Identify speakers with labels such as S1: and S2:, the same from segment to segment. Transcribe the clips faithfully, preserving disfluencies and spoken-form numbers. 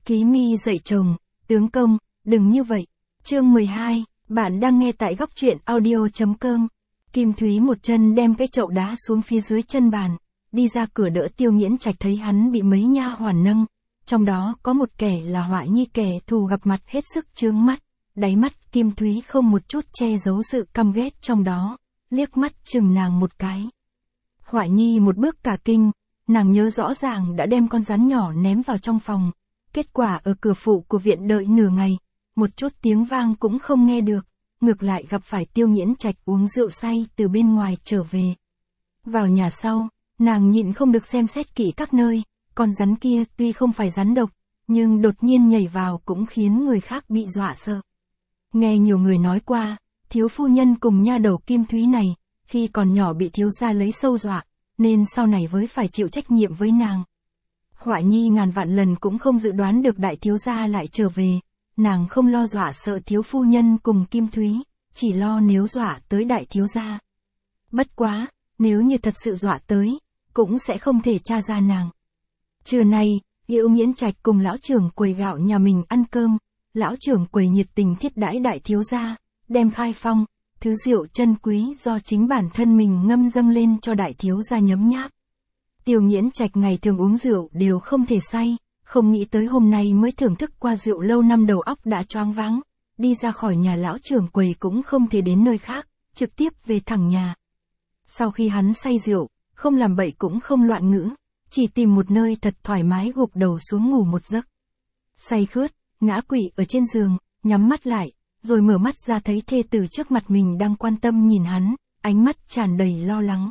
S1: Ký Mi dạy chồng, tướng công, đừng như vậy. Chương mười hai, bạn đang nghe tại góc truyện audio chấm com. Kim Thúy một chân đem cái chậu đá xuống phía dưới chân bàn, đi ra cửa đỡ Tiêu Nghiễn Trạch thấy hắn bị mấy nha hoàn nâng, trong đó có một kẻ là Họa Nhi, kẻ thù gặp mặt hết sức chướng mắt, đáy mắt Kim Thúy không một chút che giấu sự căm ghét trong đó, liếc mắt chừng nàng một cái. Họa Nhi một bước cả kinh, nàng nhớ rõ ràng đã đem con rắn nhỏ ném vào trong phòng, kết quả ở cửa phụ của viện đợi nửa ngày, một chút tiếng vang cũng không nghe được, ngược lại gặp phải Tiêu Nghiễn Trạch uống rượu say từ bên ngoài trở về. Vào nhà sau, nàng nhịn không được xem xét kỹ các nơi, con rắn kia tuy không phải rắn độc, nhưng đột nhiên nhảy vào cũng khiến người khác bị dọa sợ. Nghe nhiều người nói qua, thiếu phu nhân cùng nha đầu Kim Thúy này, khi còn nhỏ bị thiếu gia lấy sâu dọa, nên sau này mới phải chịu trách nhiệm với nàng. Họa Nhi ngàn vạn lần cũng không dự đoán được đại thiếu gia lại trở về, nàng không lo dọa sợ thiếu phu nhân cùng Kim Thúy, chỉ lo nếu dọa tới đại thiếu gia. Bất quá, nếu như thật sự dọa tới, cũng sẽ không thể tra ra nàng. Trưa nay, Tiêu Nghiễn Trạch cùng lão trưởng quầy gạo nhà mình ăn cơm, lão trưởng quầy nhiệt tình thiết đãi đại thiếu gia, đem khai phong, thứ rượu chân quý do chính bản thân mình ngâm dâng lên cho đại thiếu gia nhấm nháp. Tiêu Nghiễn Trạch ngày thường uống rượu đều không thể say, không nghĩ tới hôm nay mới thưởng thức qua rượu lâu năm đầu óc đã choáng váng, đi ra khỏi nhà lão trưởng quầy cũng không thể đến nơi khác, trực tiếp về thẳng nhà. Sau khi hắn say rượu, không làm bậy cũng không loạn ngữ, chỉ tìm một nơi thật thoải mái gục đầu xuống ngủ một giấc. Say khướt, ngã quỵ ở trên giường, nhắm mắt lại, rồi mở mắt ra thấy thê tử trước mặt mình đang quan tâm nhìn hắn, ánh mắt tràn đầy lo lắng.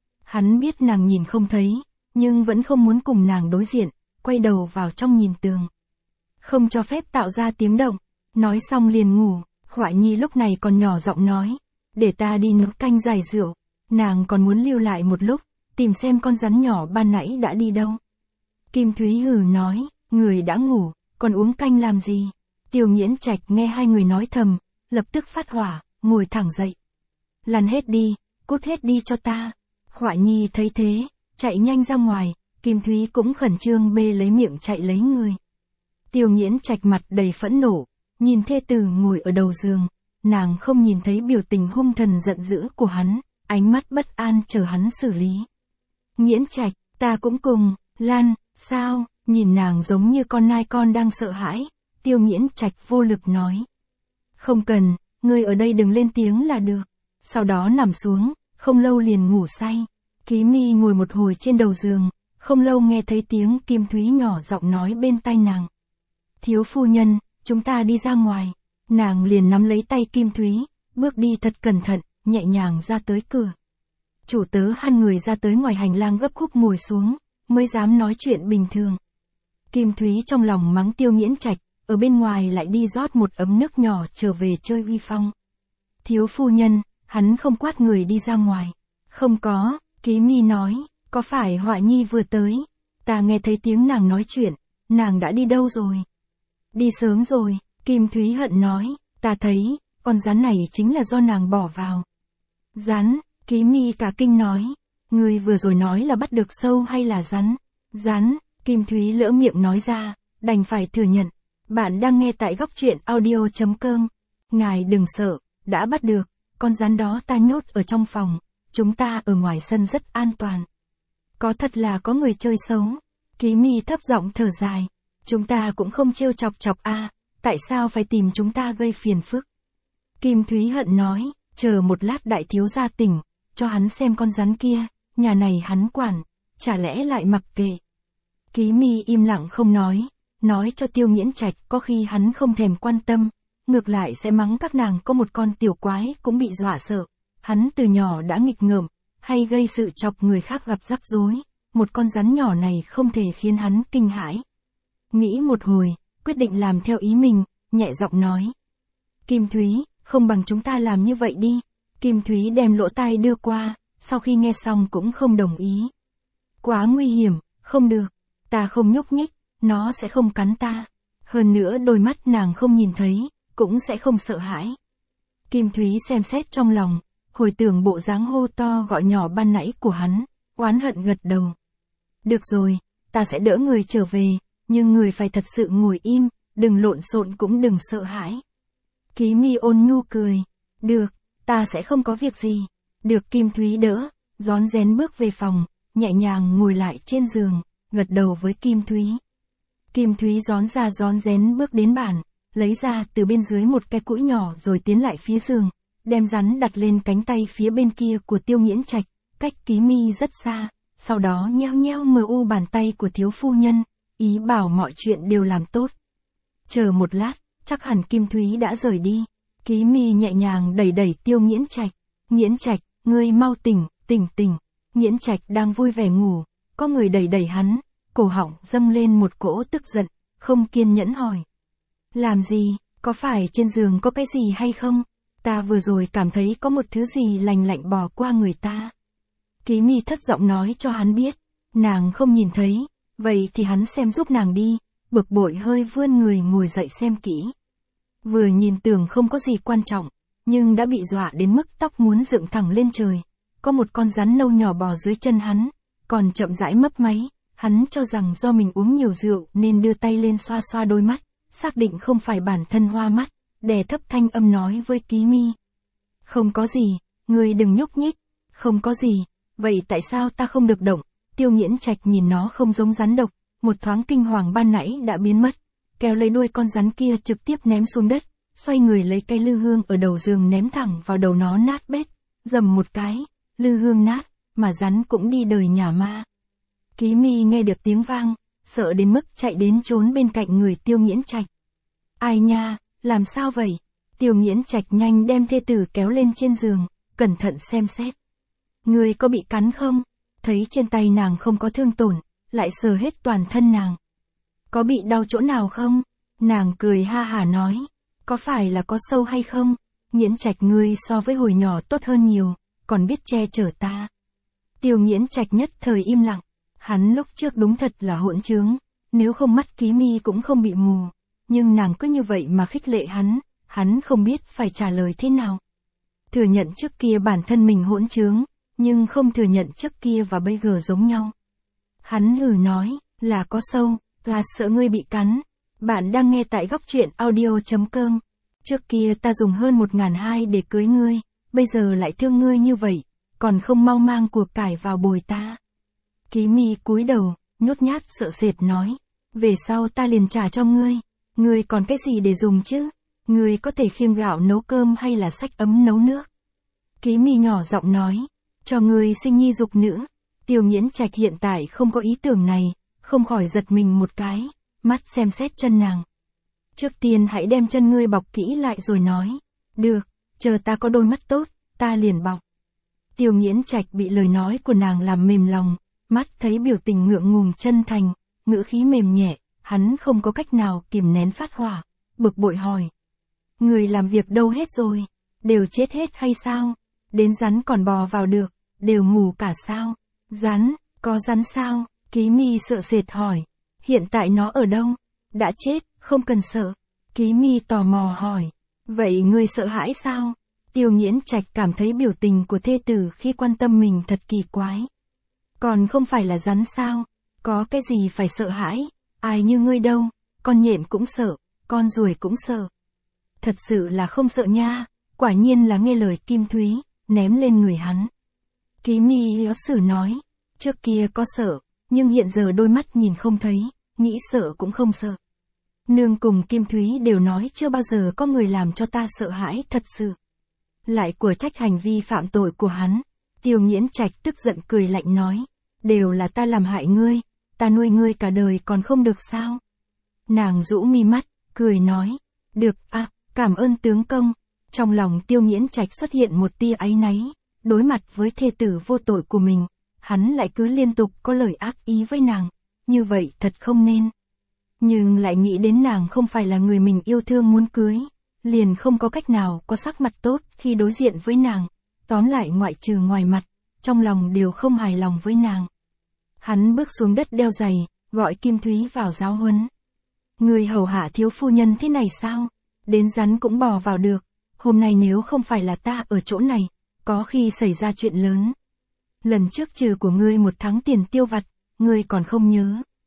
S1: Hắn biết nàng nhìn không thấy, nhưng vẫn không muốn cùng nàng đối diện, quay đầu vào trong nhìn tường. Không cho phép tạo ra tiếng động, nói xong liền ngủ. Họa Nhi lúc này còn nhỏ giọng nói, để ta đi nấu canh giải rượu. Nàng còn muốn lưu lại một lúc, tìm xem con rắn nhỏ ban nãy đã đi đâu. Kim Thúy hừ nói, người đã ngủ, còn uống canh làm gì? Tiêu Nghiễn Trạch nghe hai người nói thầm, lập tức phát hỏa, ngồi thẳng dậy. Lăn hết đi, cút hết đi cho ta. Họa Nhi thấy thế, chạy nhanh ra ngoài, Kim Thúy cũng khẩn trương bê lấy miệng chạy lấy người. Tiêu Nghiễn Trạch mặt đầy phẫn nộ, nhìn thê tử ngồi ở đầu giường, nàng không nhìn thấy biểu tình hung thần giận dữ của hắn, ánh mắt bất an chờ hắn xử lý. Nghiễn Trạch, ta cũng cùng, Lan, sao, nhìn nàng giống như con nai con đang sợ hãi, Tiêu Nghiễn Trạch vô lực nói. Không cần, ngươi ở đây đừng lên tiếng là được. Sau đó nằm xuống, không lâu liền ngủ say. Ký Mi ngồi một hồi trên đầu giường, không lâu nghe thấy tiếng Kim Thúy nhỏ giọng nói bên tai nàng. Thiếu phu nhân, chúng ta đi ra ngoài. Nàng liền nắm lấy tay Kim Thúy, bước đi thật cẩn thận, nhẹ nhàng ra tới cửa. Chủ tớ hai người ra tới ngoài hành lang gấp khúc ngồi xuống, mới dám nói chuyện bình thường. Kim Thúy trong lòng mắng Tiêu Nghiễn Trạch, ở bên ngoài lại đi rót một ấm nước nhỏ trở về chơi uy phong. Thiếu phu nhân, hắn không quát người đi ra ngoài. Không có, Ký Mi nói, có phải Họa Nhi vừa tới? Ta nghe thấy tiếng nàng nói chuyện, nàng đã đi đâu rồi? Đi sớm rồi, Kim Thúy hận nói, ta thấy, con rắn này chính là do nàng bỏ vào. Rắn, Ký Mi cả kinh nói, người vừa rồi nói là bắt được sâu hay là rắn? Rắn, Kim Thúy lỡ miệng nói ra, đành phải thừa nhận. Bạn đang nghe tại góc truyện audio chấm com. Ngài đừng sợ, đã bắt được, con rắn đó ta nhốt ở trong phòng, chúng ta ở ngoài sân rất an toàn. Có thật là có người chơi xấu. Ký Mi thấp giọng thở dài, chúng ta cũng không trêu chọc chọc a, à, tại sao phải tìm chúng ta gây phiền phức? Kim Thúy hận nói, chờ một lát đại thiếu gia tỉnh, cho hắn xem con rắn kia, nhà này hắn quản, chả lẽ lại mặc kệ. Ký Mi im lặng không nói, nói cho Tiêu Nghiễn Trạch có khi hắn không thèm quan tâm, ngược lại sẽ mắng các nàng có một con tiểu quái cũng bị dọa sợ. Hắn từ nhỏ đã nghịch ngợm, hay gây sự chọc người khác gặp rắc rối, một con rắn nhỏ này không thể khiến hắn kinh hãi. Nghĩ một hồi, quyết định làm theo ý mình, nhẹ giọng nói. Kim Thúy, không bằng chúng ta làm như vậy đi. Kim Thúy đem lỗ tai đưa qua, sau khi nghe xong cũng không đồng ý. Quá nguy hiểm, không được, ta không nhúc nhích, nó sẽ không cắn ta. Hơn nữa đôi mắt nàng không nhìn thấy, cũng sẽ không sợ hãi. Kim Thúy xem xét trong lòng, hồi tưởng bộ dáng hô to gọi nhỏ ban nãy của hắn, oán hận gật đầu. Được rồi, ta sẽ đỡ người trở về, nhưng người phải thật sự ngồi im, đừng lộn xộn cũng đừng sợ hãi. Ký Mi ôn nhu cười. Được, ta sẽ không có việc gì. Được Kim Thúy đỡ, rón rén bước về phòng, nhẹ nhàng ngồi lại trên giường, gật đầu với Kim Thúy. Kim Thúy rón ra rón rén bước đến bàn, lấy ra từ bên dưới một cái cũi nhỏ rồi tiến lại phía giường, đem rắn đặt lên cánh tay phía bên kia của Tiêu Nghiễn Trạch, cách Ký Mi rất xa, sau đó nheo nheo mờ u bàn tay của thiếu phu nhân, ý bảo mọi chuyện đều làm tốt. Chờ một lát, chắc hẳn Kim Thúy đã rời đi. Ký Mi nhẹ nhàng đẩy đẩy Tiêu Nghiễn Trạch. Nghiễn Trạch, ngươi mau tỉnh, tỉnh tỉnh. Nghiễn Trạch đang vui vẻ ngủ, có người đẩy đẩy hắn, cổ họng dâng lên một cỗ tức giận, không kiên nhẫn hỏi. Làm gì, có phải trên giường có cái gì hay không? Ta vừa rồi cảm thấy có một thứ gì lành lạnh bò qua người ta. Ký Mi thấp giọng nói cho hắn biết, nàng không nhìn thấy, vậy thì hắn xem giúp nàng đi, bực bội hơi vươn người ngồi dậy xem kỹ. Vừa nhìn tưởng không có gì quan trọng, nhưng đã bị dọa đến mức tóc muốn dựng thẳng lên trời. Có một con rắn nâu nhỏ bò dưới chân hắn, còn chậm rãi mấp máy, hắn cho rằng do mình uống nhiều rượu nên đưa tay lên xoa xoa đôi mắt, xác định không phải bản thân hoa mắt, đè thấp thanh âm nói với Ký Mi. Không có gì, ngươi đừng nhúc nhích, không có gì, vậy tại sao ta không được động? Tiêu Nghiễn Trạch nhìn nó không giống rắn độc, một thoáng kinh hoàng ban nãy đã biến mất, kéo lấy đuôi con rắn kia trực tiếp ném xuống đất, xoay người lấy cây lư hương ở đầu giường ném thẳng vào đầu nó nát bét, dầm một cái, lư hương nát, mà rắn cũng đi đời nhà ma. Ký Mi nghe được tiếng vang, sợ đến mức chạy đến trốn bên cạnh người Tiêu Nghiễn Trạch. Ai nha, làm sao vậy? Tiêu Nghiễn Trạch nhanh đem thê tử kéo lên trên giường, cẩn thận xem xét. Người có bị cắn không? Thấy trên tay nàng không có thương tổn, lại sờ hết toàn thân nàng. Có bị đau chỗ nào không? Nàng cười ha hả nói. Có phải là có sâu hay không? Nghiễn Trạch ngươi so với hồi nhỏ tốt hơn nhiều, còn biết che chở ta. Tiêu Nghiễn Trạch nhất thời im lặng. Hắn lúc trước đúng thật là hỗn trướng, nếu không mắt Ký Mi cũng không bị mù. Nhưng nàng cứ như vậy mà khích lệ hắn, hắn không biết phải trả lời thế nào. Thừa nhận trước kia bản thân mình hỗn trướng, nhưng không thừa nhận trước kia và bây giờ giống nhau. Hắn hừ nói, là có sâu, là sợ ngươi bị cắn. Bạn đang nghe tại góc truyện audio chấm com. Trước kia ta dùng hơn một ngàn hai để cưới ngươi, bây giờ lại thương ngươi như vậy, còn không mau mang của cải vào bồi ta. Ký Mi cúi đầu, nhút nhát sợ sệt nói, về sau ta liền trả cho ngươi, ngươi còn cái gì để dùng chứ? Ngươi có thể khiêng gạo nấu cơm hay là xách ấm nấu nước? Ký Mi nhỏ giọng nói, cho ngươi sinh nhi dục nữ. Tiêu Nghiễn Trạch hiện tại không có ý tưởng này, không khỏi giật mình một cái, mắt xem xét chân nàng. Trước tiên hãy đem chân ngươi bọc kỹ lại rồi nói. Được, chờ ta có đôi mắt tốt, ta liền bọc. Tiêu Nghiễn Trạch bị lời nói của nàng làm mềm lòng, mắt thấy biểu tình ngượng ngùng chân thành, ngữ khí mềm nhẹ, hắn không có cách nào kìm nén phát hỏa, bực bội hỏi. Người làm việc đâu hết rồi? Đều chết hết hay sao? Đến rắn còn bò vào được, đều ngủ cả sao? Rắn, có rắn sao? Ký Mi sợ sệt hỏi. Hiện tại nó ở đâu? Đã chết, không cần sợ. Ký Mi tò mò hỏi. Vậy ngươi sợ hãi sao? Tiêu Nghiễn Trạch cảm thấy biểu tình của thê tử khi quan tâm mình thật kỳ quái. Còn không phải là rắn sao? Có cái gì phải sợ hãi? Ai như ngươi đâu? Con nhện cũng sợ, con ruồi cũng sợ. Thật sự là không sợ nha, quả nhiên là nghe lời Kim Thúy, ném lên người hắn. Ký Mi yếu xử nói, trước kia có sợ, nhưng hiện giờ đôi mắt nhìn không thấy, nghĩ sợ cũng không sợ. Nương cùng Kim Thúy đều nói chưa bao giờ có người làm cho ta sợ hãi thật sự. Lại của trách hành vi phạm tội của hắn. Tiêu Nghiễn Trạch tức giận cười lạnh nói, đều là ta làm hại ngươi, ta nuôi ngươi cả đời còn không được sao? Nàng rũ mi mắt, cười nói, được à, cảm ơn tướng công. Trong lòng Tiêu Nghiễn Trạch xuất hiện một tia áy náy, đối mặt với thê tử vô tội của mình, hắn lại cứ liên tục có lời ác ý với nàng, như vậy thật không nên. Nhưng lại nghĩ đến nàng không phải là người mình yêu thương muốn cưới, liền không có cách nào có sắc mặt tốt khi đối diện với nàng, tóm lại ngoại trừ ngoài mặt, trong lòng đều không hài lòng với nàng. Hắn bước xuống đất đeo giày, gọi Kim Thúy vào giáo huấn. Người hầu hạ thiếu phu nhân thế này sao? Đến rắn cũng bò vào được, hôm nay nếu không phải là ta ở chỗ này, có khi xảy ra chuyện lớn. Lần trước trừ của ngươi một tháng tiền tiêu vặt, ngươi còn không nhớ.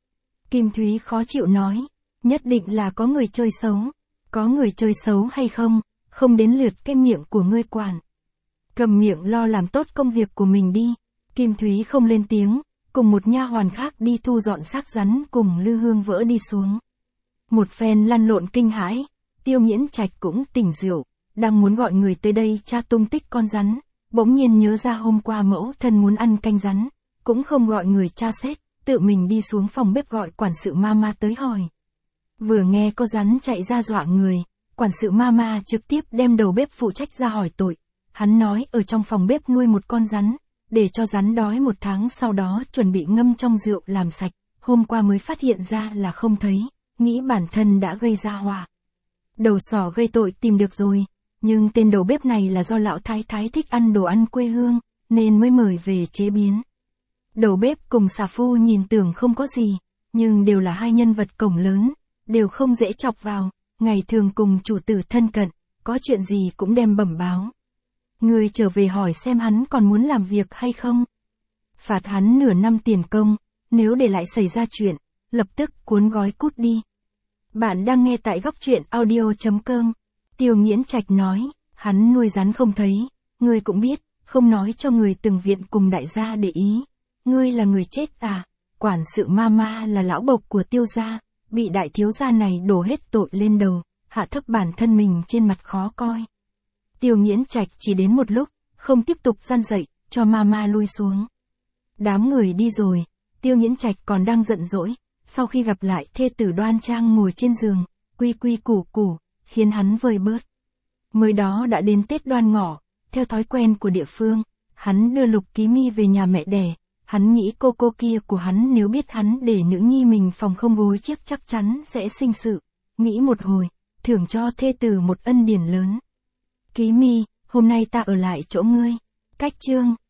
S1: Kim Thúy khó chịu nói, nhất định là có người chơi xấu. Có người chơi xấu hay không, không đến lượt cái miệng của ngươi quản. Cầm miệng lo làm tốt công việc của mình đi. Kim Thúy không lên tiếng, cùng một nha hoàn khác đi thu dọn xác rắn cùng Lư Hương Vỡ đi xuống. Một phen lăn lộn kinh hãi, Tiêu Nghiễn Trạch cũng tỉnh rượu, đang muốn gọi người tới đây tra tung tích con rắn, bỗng nhiên nhớ ra hôm qua mẫu thân muốn ăn canh rắn, cũng không gọi người tra xét, tự mình đi xuống phòng bếp gọi quản sự Mama tới hỏi. Vừa nghe có rắn chạy ra dọa người, quản sự Mama trực tiếp đem đầu bếp phụ trách ra hỏi tội. Hắn nói ở trong phòng bếp nuôi một con rắn, để cho rắn đói một tháng sau đó chuẩn bị ngâm trong rượu làm sạch, hôm qua mới phát hiện ra là không thấy, nghĩ bản thân đã gây ra họa. Đầu sỏ gây tội tìm được rồi, nhưng tên đầu bếp này là do lão thái thái thích ăn đồ ăn quê hương, nên mới mời về chế biến. Đầu bếp cùng xà phu nhìn tưởng không có gì, nhưng đều là hai nhân vật cổng lớn, đều không dễ chọc vào, ngày thường cùng chủ tử thân cận, có chuyện gì cũng đem bẩm báo. Người trở về hỏi xem hắn còn muốn làm việc hay không. Phạt hắn nửa năm tiền công, nếu để lại xảy ra chuyện, lập tức cuốn gói cút đi. Bạn đang nghe tại góc truyện audio chấm com. Tiêu Nghiễn Trạch nói, hắn nuôi rắn không thấy, ngươi cũng biết, không nói cho người từng viện cùng đại gia để ý. Ngươi là người chết à? Quản sự Mama là lão bộc của Tiêu gia, bị đại thiếu gia này đổ hết tội lên đầu, hạ thấp bản thân mình trên mặt khó coi. Tiêu Nghiễn Trạch chỉ đến một lúc, không tiếp tục gian dậy, cho Mama lui xuống. Đám người đi rồi, Tiêu Nghiễn Trạch còn đang giận dỗi, sau khi gặp lại thê tử đoan trang ngồi trên giường, quy quy củ củ, khiến hắn vơi bớt. Mới đó đã đến Tết Đoan Ngọ, theo thói quen của địa phương, hắn đưa Lục Ký Mi về nhà mẹ đẻ, hắn nghĩ cô cô kia của hắn nếu biết hắn để nữ nhi mình phòng không gối chiếc chắc chắn sẽ sinh sự, nghĩ một hồi, thưởng cho thê tử một ân điển lớn. Ký Mi, hôm nay ta ở lại chỗ ngươi. Cách chương